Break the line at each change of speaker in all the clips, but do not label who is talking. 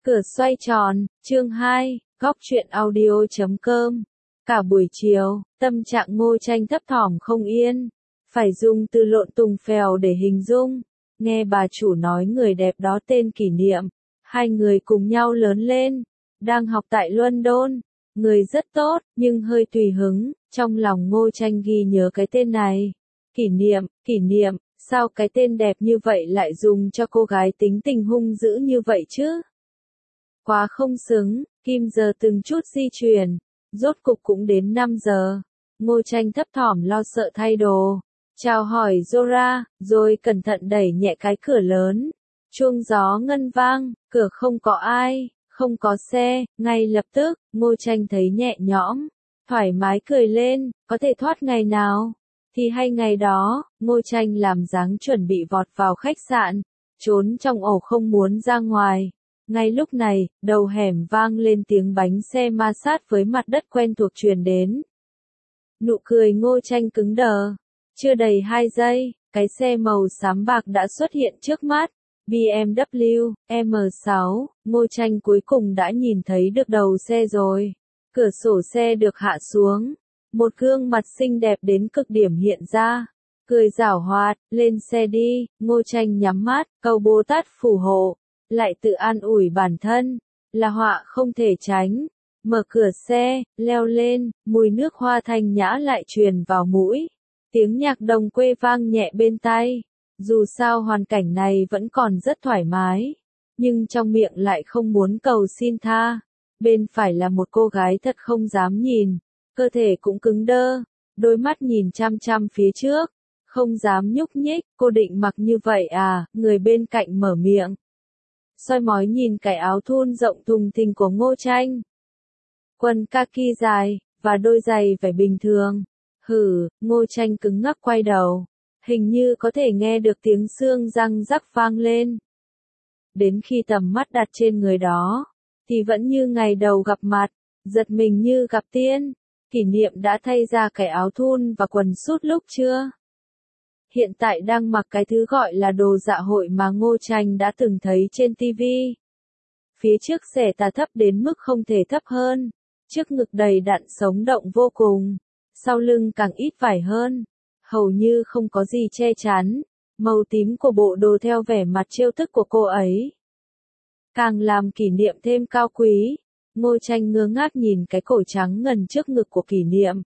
Cửa xoay tròn, chương 2, góc truyện audio.com. Cả buổi chiều, tâm trạng Ngô Tranh thấp thỏm không yên, phải dùng từ lộn tùng phèo để hình dung. Nghe bà chủ nói người đẹp đó tên Kỷ Niệm, hai người cùng nhau lớn lên, đang học tại London, người rất tốt, nhưng hơi tùy hứng, trong lòng Ngô Tranh ghi nhớ cái tên này. Kỷ Niệm, sao cái tên đẹp như vậy lại dùng cho cô gái tính tình hung dữ như vậy chứ? Quá không xứng, kim giờ từng chút di chuyển, rốt cục cũng đến 5 giờ. Ngô Tranh thấp thỏm lo sợ thay đồ, chào hỏi Zora, rồi cẩn thận đẩy nhẹ cái cửa lớn. Chuông gió ngân vang, cửa không có ai, không có xe, ngay lập tức, Ngô Tranh thấy nhẹ nhõm, thoải mái cười lên, có thể thoát ngày nào thì hay ngày đó. Ngô Tranh làm dáng chuẩn bị vọt vào khách sạn, trốn trong ổ không muốn ra ngoài. Ngay lúc này, đầu hẻm vang lên tiếng bánh xe ma sát với mặt đất quen thuộc truyền đến. Nụ cười Ngô Tranh cứng đờ. Chưa đầy 2 giây, cái xe màu xám bạc đã xuất hiện trước mắt. BMW M6, Ngô Tranh cuối cùng đã nhìn thấy được đầu xe rồi. Cửa sổ xe được hạ xuống. Một gương mặt xinh đẹp đến cực điểm hiện ra. Cười giảo hoạt, lên xe đi. Ngô Tranh nhắm mắt, cầu Bồ Tát phù hộ. Lại tự an ủi bản thân, là họa không thể tránh. Mở cửa xe, leo lên, mùi nước hoa thanh nhã lại truyền vào mũi. Tiếng nhạc đồng quê vang nhẹ bên tai. Dù sao hoàn cảnh này vẫn còn rất thoải mái, nhưng trong miệng lại không muốn cầu xin tha. Bên phải là một cô gái thật không dám nhìn, cơ thể cũng cứng đơ, đôi mắt nhìn chăm chăm phía trước, không dám nhúc nhích. Cô định mặc như vậy à? Người bên cạnh mở miệng, soi mói nhìn cái áo thun rộng thùng thình của Ngô Tranh. Quần kaki dài, và đôi giày vải bình thường. Ngô Tranh cứng ngắc quay đầu. Hình như có thể nghe được tiếng xương răng rắc vang lên. Đến khi tầm mắt đặt trên người đó, thì vẫn như ngày đầu gặp mặt, giật mình như gặp tiên. Kỷ Niệm đã thay ra cái áo thun và quần sút lúc chưa? Hiện tại đang mặc cái thứ gọi là đồ dạ hội mà Ngô Tranh đã từng thấy trên TV. Phía trước xẻ tà thấp đến mức không thể thấp hơn, trước ngực đầy đặn sống động vô cùng, sau lưng càng ít vải hơn, hầu như không có gì che chắn. Màu tím của bộ đồ theo vẻ mặt trêu tức của cô ấy, càng làm Kỷ Niệm thêm cao quý. Ngô Tranh ngơ ngác nhìn cái cổ trắng ngần trước ngực của Kỷ Niệm.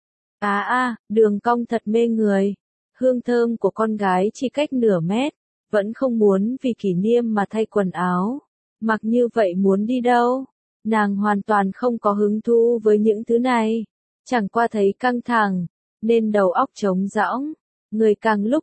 Đường cong thật mê người. Hương thơm của con gái chỉ cách nửa mét, vẫn không muốn vì Kỷ Niệm mà thay quần áo. Mặc như vậy muốn đi đâu? Nàng hoàn toàn không có hứng thú với những thứ này. Chẳng qua thấy căng thẳng, nên đầu óc trống rỗng. Người càng lúc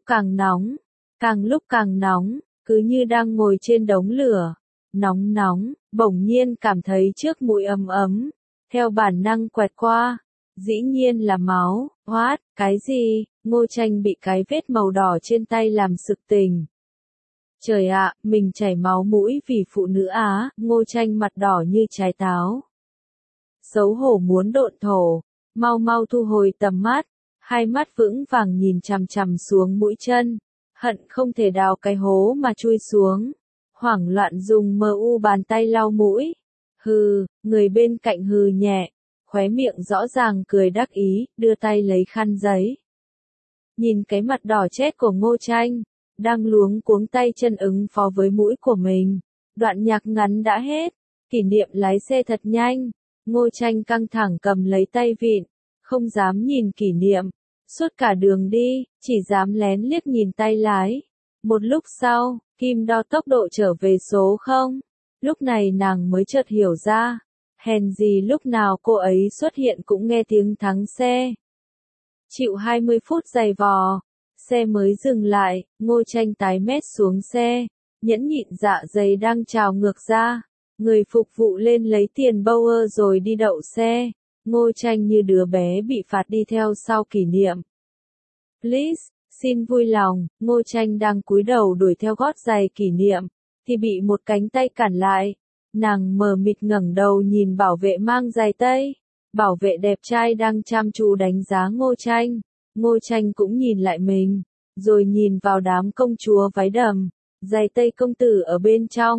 càng nóng, cứ như đang ngồi trên đống lửa. Nóng, bỗng nhiên cảm thấy trước mũi ấm ấm. Theo bản năng quẹt qua. Dĩ nhiên là máu. Cái gì? Ngô Tranh bị cái vết màu đỏ trên tay làm sực tỉnh. Trời ạ, mình chảy máu mũi vì phụ nữ Á. Ngô Tranh mặt đỏ như trái táo, xấu hổ muốn độn thổ. Mau thu hồi tầm mắt, hai mắt vững vàng nhìn chằm chằm xuống mũi chân, hận không thể đào cái hố mà chui xuống. Hoảng loạn dùng bàn tay lau mũi. Người bên cạnh hừ nhẹ, khóe miệng rõ ràng cười đắc ý, đưa tay lấy khăn giấy. Nhìn cái mặt đỏ chét của Ngô Tranh, đang luống cuống tay chân ứng phó với mũi của mình. Đoạn nhạc ngắn đã hết, Kỷ Niệm lái xe thật nhanh. Ngô Tranh căng thẳng cầm lấy tay vịn, không dám nhìn Kỷ Niệm. Suốt cả đường đi, chỉ dám lén liếc nhìn tay lái. Một lúc sau, Kim đo tốc độ trở về số 0. Lúc này nàng mới chợt hiểu ra, hèn gì lúc nào cô ấy xuất hiện cũng nghe tiếng thắng xe. Chịu 20 phút giày vò, xe mới dừng lại. Ngô Tranh tái mét xuống xe, nhẫn nhịn dạ dày đang trào ngược ra. Người phục vụ lên lấy tiền Bauer rồi đi đậu xe. Ngô Tranh như đứa bé bị phạt đi theo sau Kỷ Niệm. Please, xin vui lòng. Ngô Tranh đang cúi đầu đuổi theo gót giày Kỷ Niệm, thì bị một cánh tay cản lại. Nàng mờ mịt ngẩng đầu nhìn bảo vệ mang giày tây. Bảo vệ đẹp trai đang chăm chú đánh giá Ngô Tranh. Ngô Tranh cũng nhìn lại mình, rồi nhìn vào đám công chúa váy đầm, giày tây công tử ở bên trong.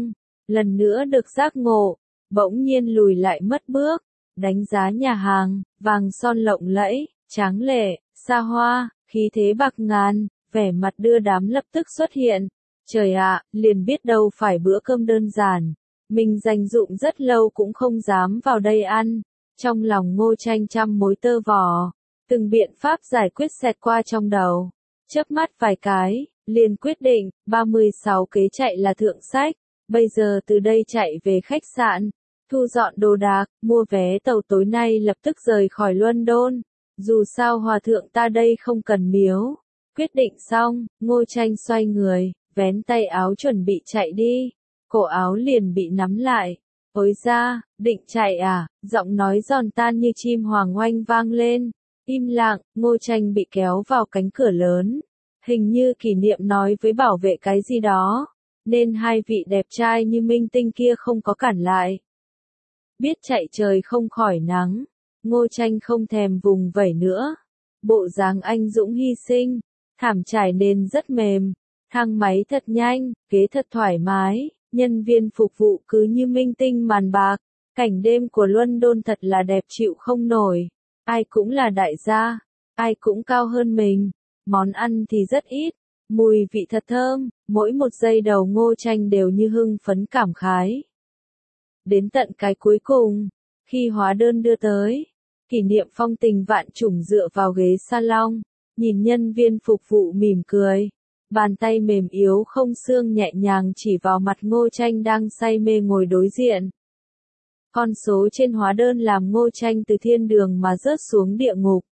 lần nữa được giác ngộ, bỗng nhiên lùi lại mất bước, đánh giá nhà hàng, vàng son lộng lẫy, tráng lệ, xa hoa, khí thế bạc ngàn, vẻ mặt đưa đám lập tức xuất hiện. Trời ạ, liền biết đâu phải bữa cơm đơn giản, mình dành dụm rất lâu cũng không dám vào đây ăn. Trong lòng Ngô Tranh trăm mối tơ vò, từng biện pháp giải quyết xẹt qua trong đầu. Chớp mắt vài cái, liền quyết định, 36 kế chạy là thượng sách, bây giờ từ đây chạy về khách sạn, thu dọn đồ đạc, mua vé tàu tối nay lập tức rời khỏi London. Dù sao hòa thượng ta đây không cần miếu. Quyết định xong, Ngô Tranh xoay người, vén tay áo chuẩn bị chạy đi. Cổ áo liền bị nắm lại. Ôi ra, định chạy à? Giọng nói giòn tan như chim hoàng oanh vang lên. Im lặng, Ngô Tranh bị kéo vào cánh cửa lớn. Hình như Kỷ Niệm nói với bảo vệ cái gì đó, nên hai vị đẹp trai như minh tinh kia không có cản lại. Biết chạy trời không khỏi nắng, Ngô Tranh không thèm vùng vẫy nữa. Bộ dáng anh dũng hy sinh, thảm trải nền rất mềm, thang máy thật nhanh, ghế thật thoải mái, nhân viên phục vụ cứ như minh tinh màn bạc. Cảnh đêm của London thật là đẹp chịu không nổi. Ai cũng là đại gia, ai cũng cao hơn mình. Món ăn thì rất ít, mùi vị thật thơm, mỗi một giây đầu Ngô Tranh đều như hưng phấn cảm khái. Đến tận cái cuối cùng, khi hóa đơn đưa tới, Kỷ Niệm phong tình vạn trùng dựa vào ghế salon, nhìn nhân viên phục vụ mỉm cười, bàn tay mềm yếu không xương nhẹ nhàng chỉ vào mặt Ngô Tranh đang say mê ngồi đối diện. Con số trên hóa đơn làm Ngô Tranh từ thiên đường mà rớt xuống địa ngục.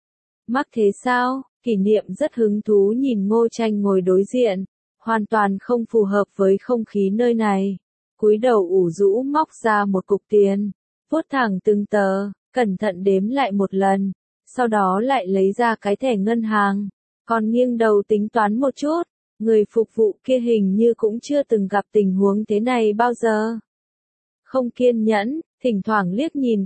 Mắc thế sao? Kỷ Niệm rất hứng thú nhìn Ngô Tranh ngồi đối diện, hoàn toàn không phù hợp với không khí nơi này. Cúi đầu ủ rũ móc ra một cục tiền, vuốt thẳng từng tờ, cẩn thận đếm lại một lần, sau đó lại lấy ra cái thẻ ngân hàng, còn nghiêng đầu tính toán một chút, người phục vụ kia hình như cũng chưa từng gặp tình huống thế này bao giờ. Không kiên nhẫn, thỉnh thoảng liếc nhìn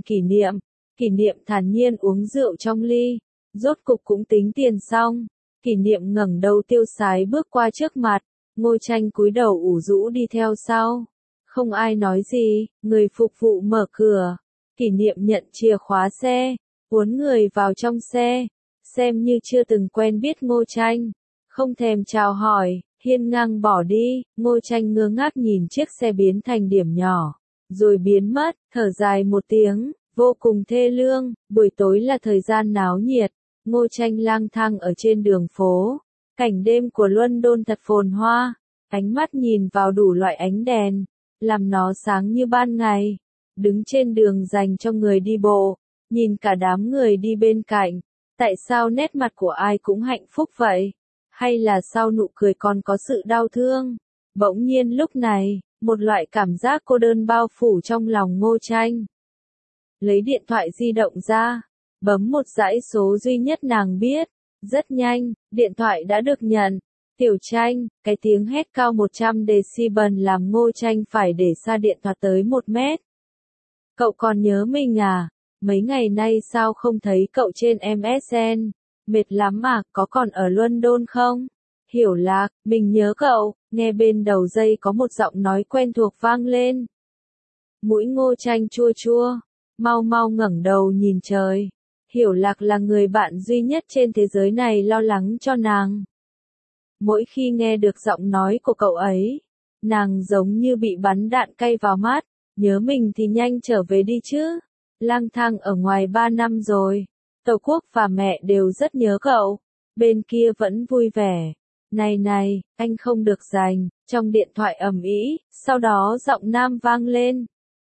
Kỷ Niệm thản nhiên uống rượu trong ly. Rốt cục cũng tính tiền xong, Kỷ Niệm ngẩng đầu tiêu sái bước qua trước mặt, Ngô Tranh cúi đầu ủ rũ đi theo sau. Không ai nói gì, người phục vụ mở cửa, Kỷ Niệm nhận chìa khóa xe, uốn người vào trong xe, xem như chưa từng quen biết Ngô Tranh, không thèm chào hỏi, hiên ngang bỏ đi. Ngô Tranh ngơ ngác nhìn chiếc xe biến thành điểm nhỏ, rồi biến mất, thở dài một tiếng, vô cùng thê lương. Buổi tối là thời gian náo nhiệt. Ngô Tranh lang thang ở trên đường phố, cảnh đêm của London thật phồn hoa, ánh mắt nhìn vào đủ loại ánh đèn, làm nó sáng như ban ngày. Đứng trên đường dành cho người đi bộ, nhìn cả đám người đi bên cạnh, tại sao nét mặt của ai cũng hạnh phúc vậy? Hay là sau nụ cười còn có sự đau thương? Bỗng nhiên lúc này, một loại cảm giác cô đơn bao phủ trong lòng Ngô Tranh. Lấy điện thoại di động ra, bấm một dãy số duy nhất nàng biết. Rất nhanh, điện thoại đã được nhận. Tiểu Tranh, cái tiếng hét cao 100 decibel làm Ngô Tranh phải để xa điện thoại tới 1 mét. Cậu còn nhớ mình à? Mấy ngày nay sao không thấy cậu trên MSN? Mệt lắm à, có còn ở London không? Hiểu Lạc, mình nhớ cậu. Nghe bên đầu dây có một giọng nói quen thuộc vang lên. Mũi Ngô Tranh chua chua, mau mau ngẩng đầu nhìn trời. Hiểu Lạc là người bạn duy nhất trên thế giới này lo lắng cho nàng. Mỗi khi nghe được giọng nói của cậu ấy, nàng giống như bị bắn đạn cay vào mắt. Nhớ mình thì nhanh trở về đi chứ. Lang thang ở ngoài 3 năm rồi. Tổ quốc và mẹ đều rất nhớ cậu. Bên kia vẫn vui vẻ. Này này, anh không được giành. Trong điện thoại ầm ĩ, sau đó giọng nam vang lên.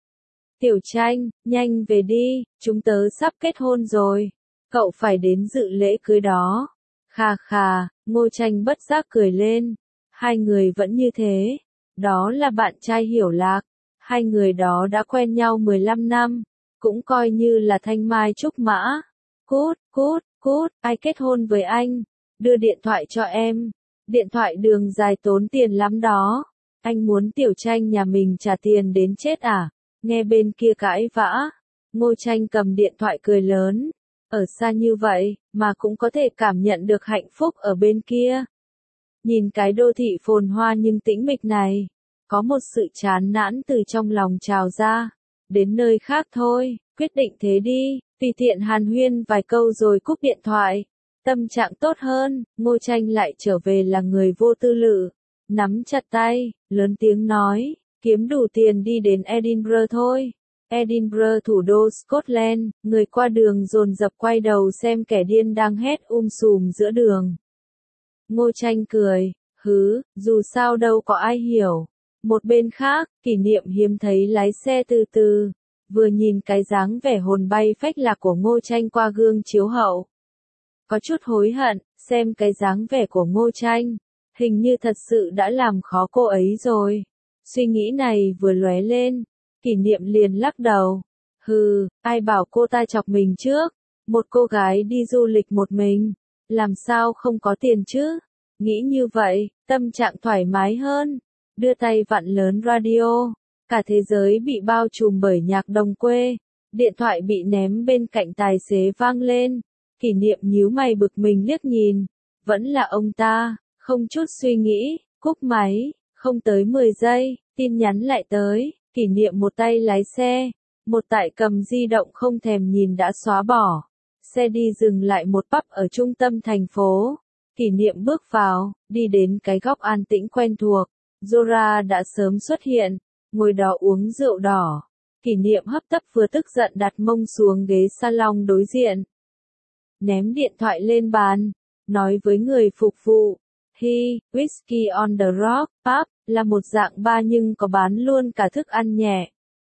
Tiểu Tranh, nhanh về đi, chúng tớ sắp kết hôn rồi. Cậu phải đến dự lễ cưới đó. Khà khà, Ngô Tranh bất giác cười lên. Hai người vẫn như thế. Đó là bạn trai Hiểu Lạc. Hai người đó đã quen nhau 15 năm. Cũng coi như là thanh mai trúc mã. Cút, cút, cút, ai kết hôn với anh? Đưa điện thoại cho em. Điện thoại đường dài tốn tiền lắm đó. Anh muốn Tiểu Tranh nhà mình trả tiền đến chết à? Nghe bên kia cãi vã. Ngô Tranh cầm điện thoại cười lớn. Ở xa như vậy, mà cũng có thể cảm nhận được hạnh phúc ở bên kia. Nhìn cái đô thị phồn hoa nhưng tĩnh mịch này. Có một sự chán nản từ trong lòng trào ra. Đến nơi khác thôi, quyết định thế đi, tùy tiện hàn huyên vài câu rồi cúp điện thoại. Tâm trạng tốt hơn, Ngô Tranh lại trở về là người vô tư lự. Nắm chặt tay, lớn tiếng nói, kiếm đủ tiền đi đến Edinburgh thôi. Edinburgh thủ đô Scotland, người qua đường dồn dập quay đầu xem kẻ điên đang hét sùm giữa đường. Ngô Tranh cười, dù sao đâu có ai hiểu. Một bên khác, Kỷ Niệm hiếm thấy lái xe từ từ, vừa nhìn cái dáng vẻ hồn bay phách lạc của Ngô Tranh qua gương chiếu hậu. Có chút hối hận, xem cái dáng vẻ của Ngô Tranh, hình như thật sự đã làm khó cô ấy rồi. Suy nghĩ này vừa lóe lên, Kỷ Niệm liền lắc đầu. Ai bảo cô ta chọc mình trước, một cô gái đi du lịch một mình, làm sao không có tiền chứ? Nghĩ như vậy, tâm trạng thoải mái hơn, đưa tay vặn lớn radio, cả thế giới bị bao trùm bởi nhạc đồng quê, điện thoại bị ném bên cạnh tài xế vang lên, Kỷ Niệm nhíu mày bực mình liếc nhìn, vẫn là ông ta, không chút suy nghĩ, cúp máy, không tới 10 giây, tin nhắn lại tới, Kỷ Niệm một tay lái xe, một tay cầm di động không thèm nhìn đã xóa bỏ, xe đi dừng lại một pub ở trung tâm thành phố. Kỷ Niệm bước vào, đi đến cái góc an tĩnh quen thuộc. Zora đã sớm xuất hiện, ngồi đó uống rượu đỏ. Kỷ Niệm hấp tấp vừa tức giận đặt mông xuống ghế salon đối diện. Ném điện thoại lên bàn, nói với người phục vụ. Whisky on the Rock, pub, là một dạng bar nhưng có bán luôn cả thức ăn nhẹ.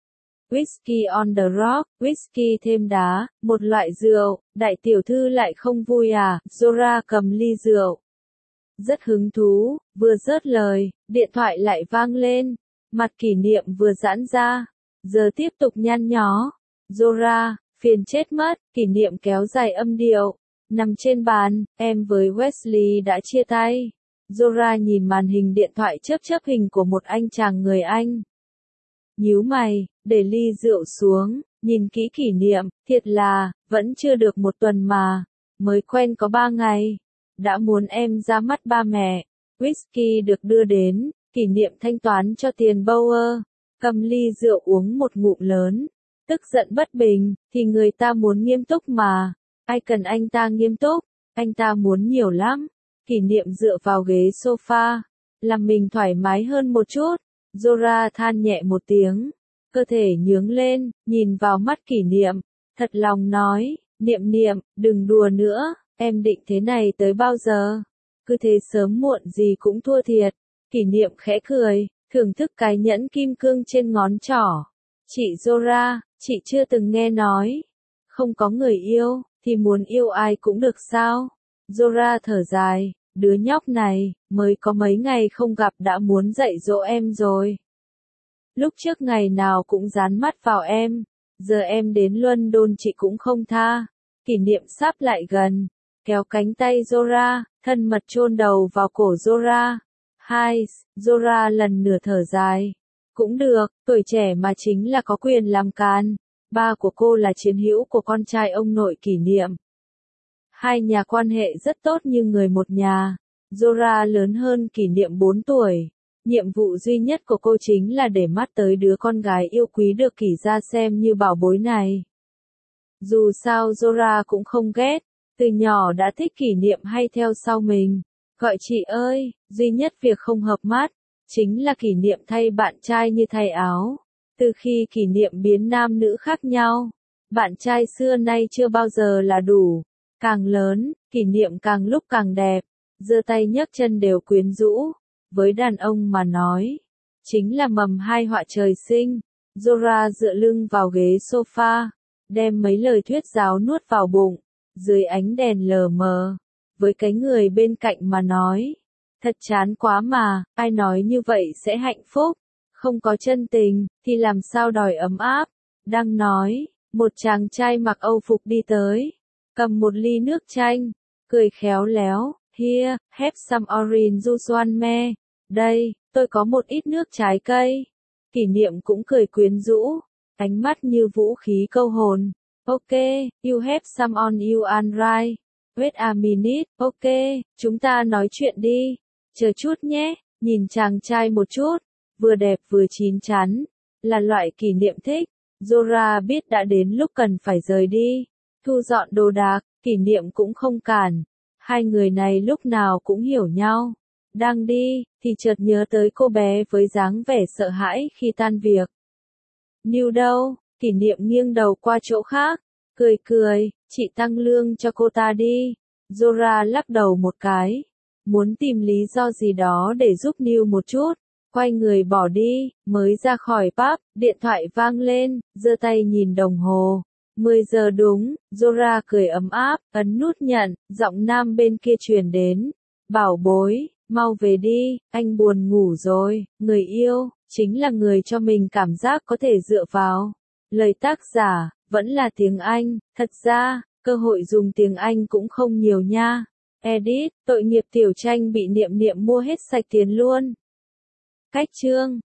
Whisky on the Rock, whisky thêm đá, một loại rượu, đại tiểu thư lại không vui à? Zora cầm ly rượu. Rất hứng thú, vừa dứt lời, điện thoại lại vang lên. Mặt Kỷ Niệm vừa giãn ra, giờ tiếp tục nhăn nhó. Zora, phiền chết mất, Kỷ Niệm kéo dài âm điệu. Nằm trên bàn, em với Wesley đã chia tay. Zora nhìn màn hình điện thoại chớp hình của một anh chàng người Anh. Nhíu mày, để ly rượu xuống, nhìn kỹ Kỷ Niệm, thiệt là, vẫn chưa được một tuần mà, mới quen có 3 ngày, đã muốn em ra mắt ba mẹ. Whisky được đưa đến, Kỷ Niệm thanh toán cho tiền Bauer, cầm ly rượu uống một ngụm lớn, tức giận bất bình, thì người ta muốn nghiêm túc mà, ai cần anh ta nghiêm túc, anh ta muốn nhiều lắm. Kỷ Niệm dựa vào ghế sofa, làm mình thoải mái hơn một chút. Zora than nhẹ một tiếng, cơ thể nhướng lên, nhìn vào mắt Kỷ Niệm, thật lòng nói, Niệm, đừng đùa nữa, em định thế này tới bao giờ? Cứ thế sớm muộn gì cũng thua thiệt. Kỷ Niệm khẽ cười, thưởng thức cái nhẫn kim cương trên ngón trỏ. Chị Zora, chị chưa từng nghe nói, không có người yêu, thì muốn yêu ai cũng được sao? Zora thở dài. Đứa nhóc này, mới có mấy ngày không gặp đã muốn dạy dỗ em rồi. Lúc trước ngày nào cũng dán mắt vào em, giờ em đến London chị cũng không tha. Kỷ Niệm sắp lại gần, kéo cánh tay Zora, thân mật chôn đầu vào cổ Zora. Zora lần nửa thở dài. Cũng được, tuổi trẻ mà chính là có quyền làm càn. Ba của cô là chiến hữu của con trai ông nội Kỷ Niệm. Hai nhà quan hệ rất tốt như người một nhà. Zora lớn hơn Kỷ Niệm 4 tuổi. Nhiệm vụ duy nhất của cô chính là để mắt tới đứa con gái yêu quý được Kỷ gia xem như bảo bối này. Dù sao Zora cũng không ghét, từ nhỏ đã thích Kỷ Niệm hay theo sau mình. Gọi chị ơi, duy nhất việc không hợp mắt, chính là Kỷ Niệm thay bạn trai như thay áo. Từ khi Kỷ Niệm biến nam nữ khác nhau, bạn trai xưa nay chưa bao giờ là đủ. Càng lớn, Kỷ Niệm càng lúc càng đẹp, giơ tay nhấc chân đều quyến rũ. Với đàn ông mà nói, chính là mầm hai họa trời sinh. Zora dựa lưng vào ghế sofa, đem mấy lời thuyết giáo nuốt vào bụng, dưới ánh đèn lờ mờ. Với cái người bên cạnh mà nói, thật chán quá mà, ai nói như vậy sẽ hạnh phúc, không có chân tình, thì làm sao đòi ấm áp. Đang nói, một chàng trai mặc Âu phục đi tới, cầm một ly nước chanh, cười khéo léo, here, have some orange juice one me. Đây, tôi có một ít nước trái cây. Kỷ Niệm cũng cười quyến rũ, ánh mắt như vũ khí câu hồn. Ok, you have some on you and right. Wait a minute, ok, chúng ta nói chuyện đi. Chờ chút nhé, nhìn chàng trai một chút, vừa đẹp vừa chín chắn, là loại kỷ niệm thích. Zora biết đã đến lúc cần phải rời đi, thu dọn đồ đạc, kỷ niệm cũng không cản. Hai người này lúc nào cũng hiểu nhau. Đang đi, thì chợt nhớ tới cô bé với dáng vẻ sợ hãi khi tan việc. Níu đâu? Kỷ niệm nghiêng đầu qua chỗ khác, cười cười, chị tăng lương cho cô ta đi. Zora lắc đầu một cái, muốn tìm lý do gì đó để giúp Níu một chút. Quay người bỏ đi, mới ra khỏi pub, điện thoại vang lên, giơ tay nhìn đồng hồ. 10 giờ đúng, Zora cười ấm áp, ấn nút nhận, giọng nam bên kia truyền đến. Bảo bối, mau về đi, anh buồn ngủ rồi, người yêu, chính là người cho mình cảm giác có thể dựa vào. Lời tác giả, vẫn là tiếng Anh, thật ra, cơ hội dùng tiếng Anh cũng không nhiều nha. Edit, tội nghiệp tiểu tranh bị Niệm Niệm mua hết sạch tiền luôn. Cách chương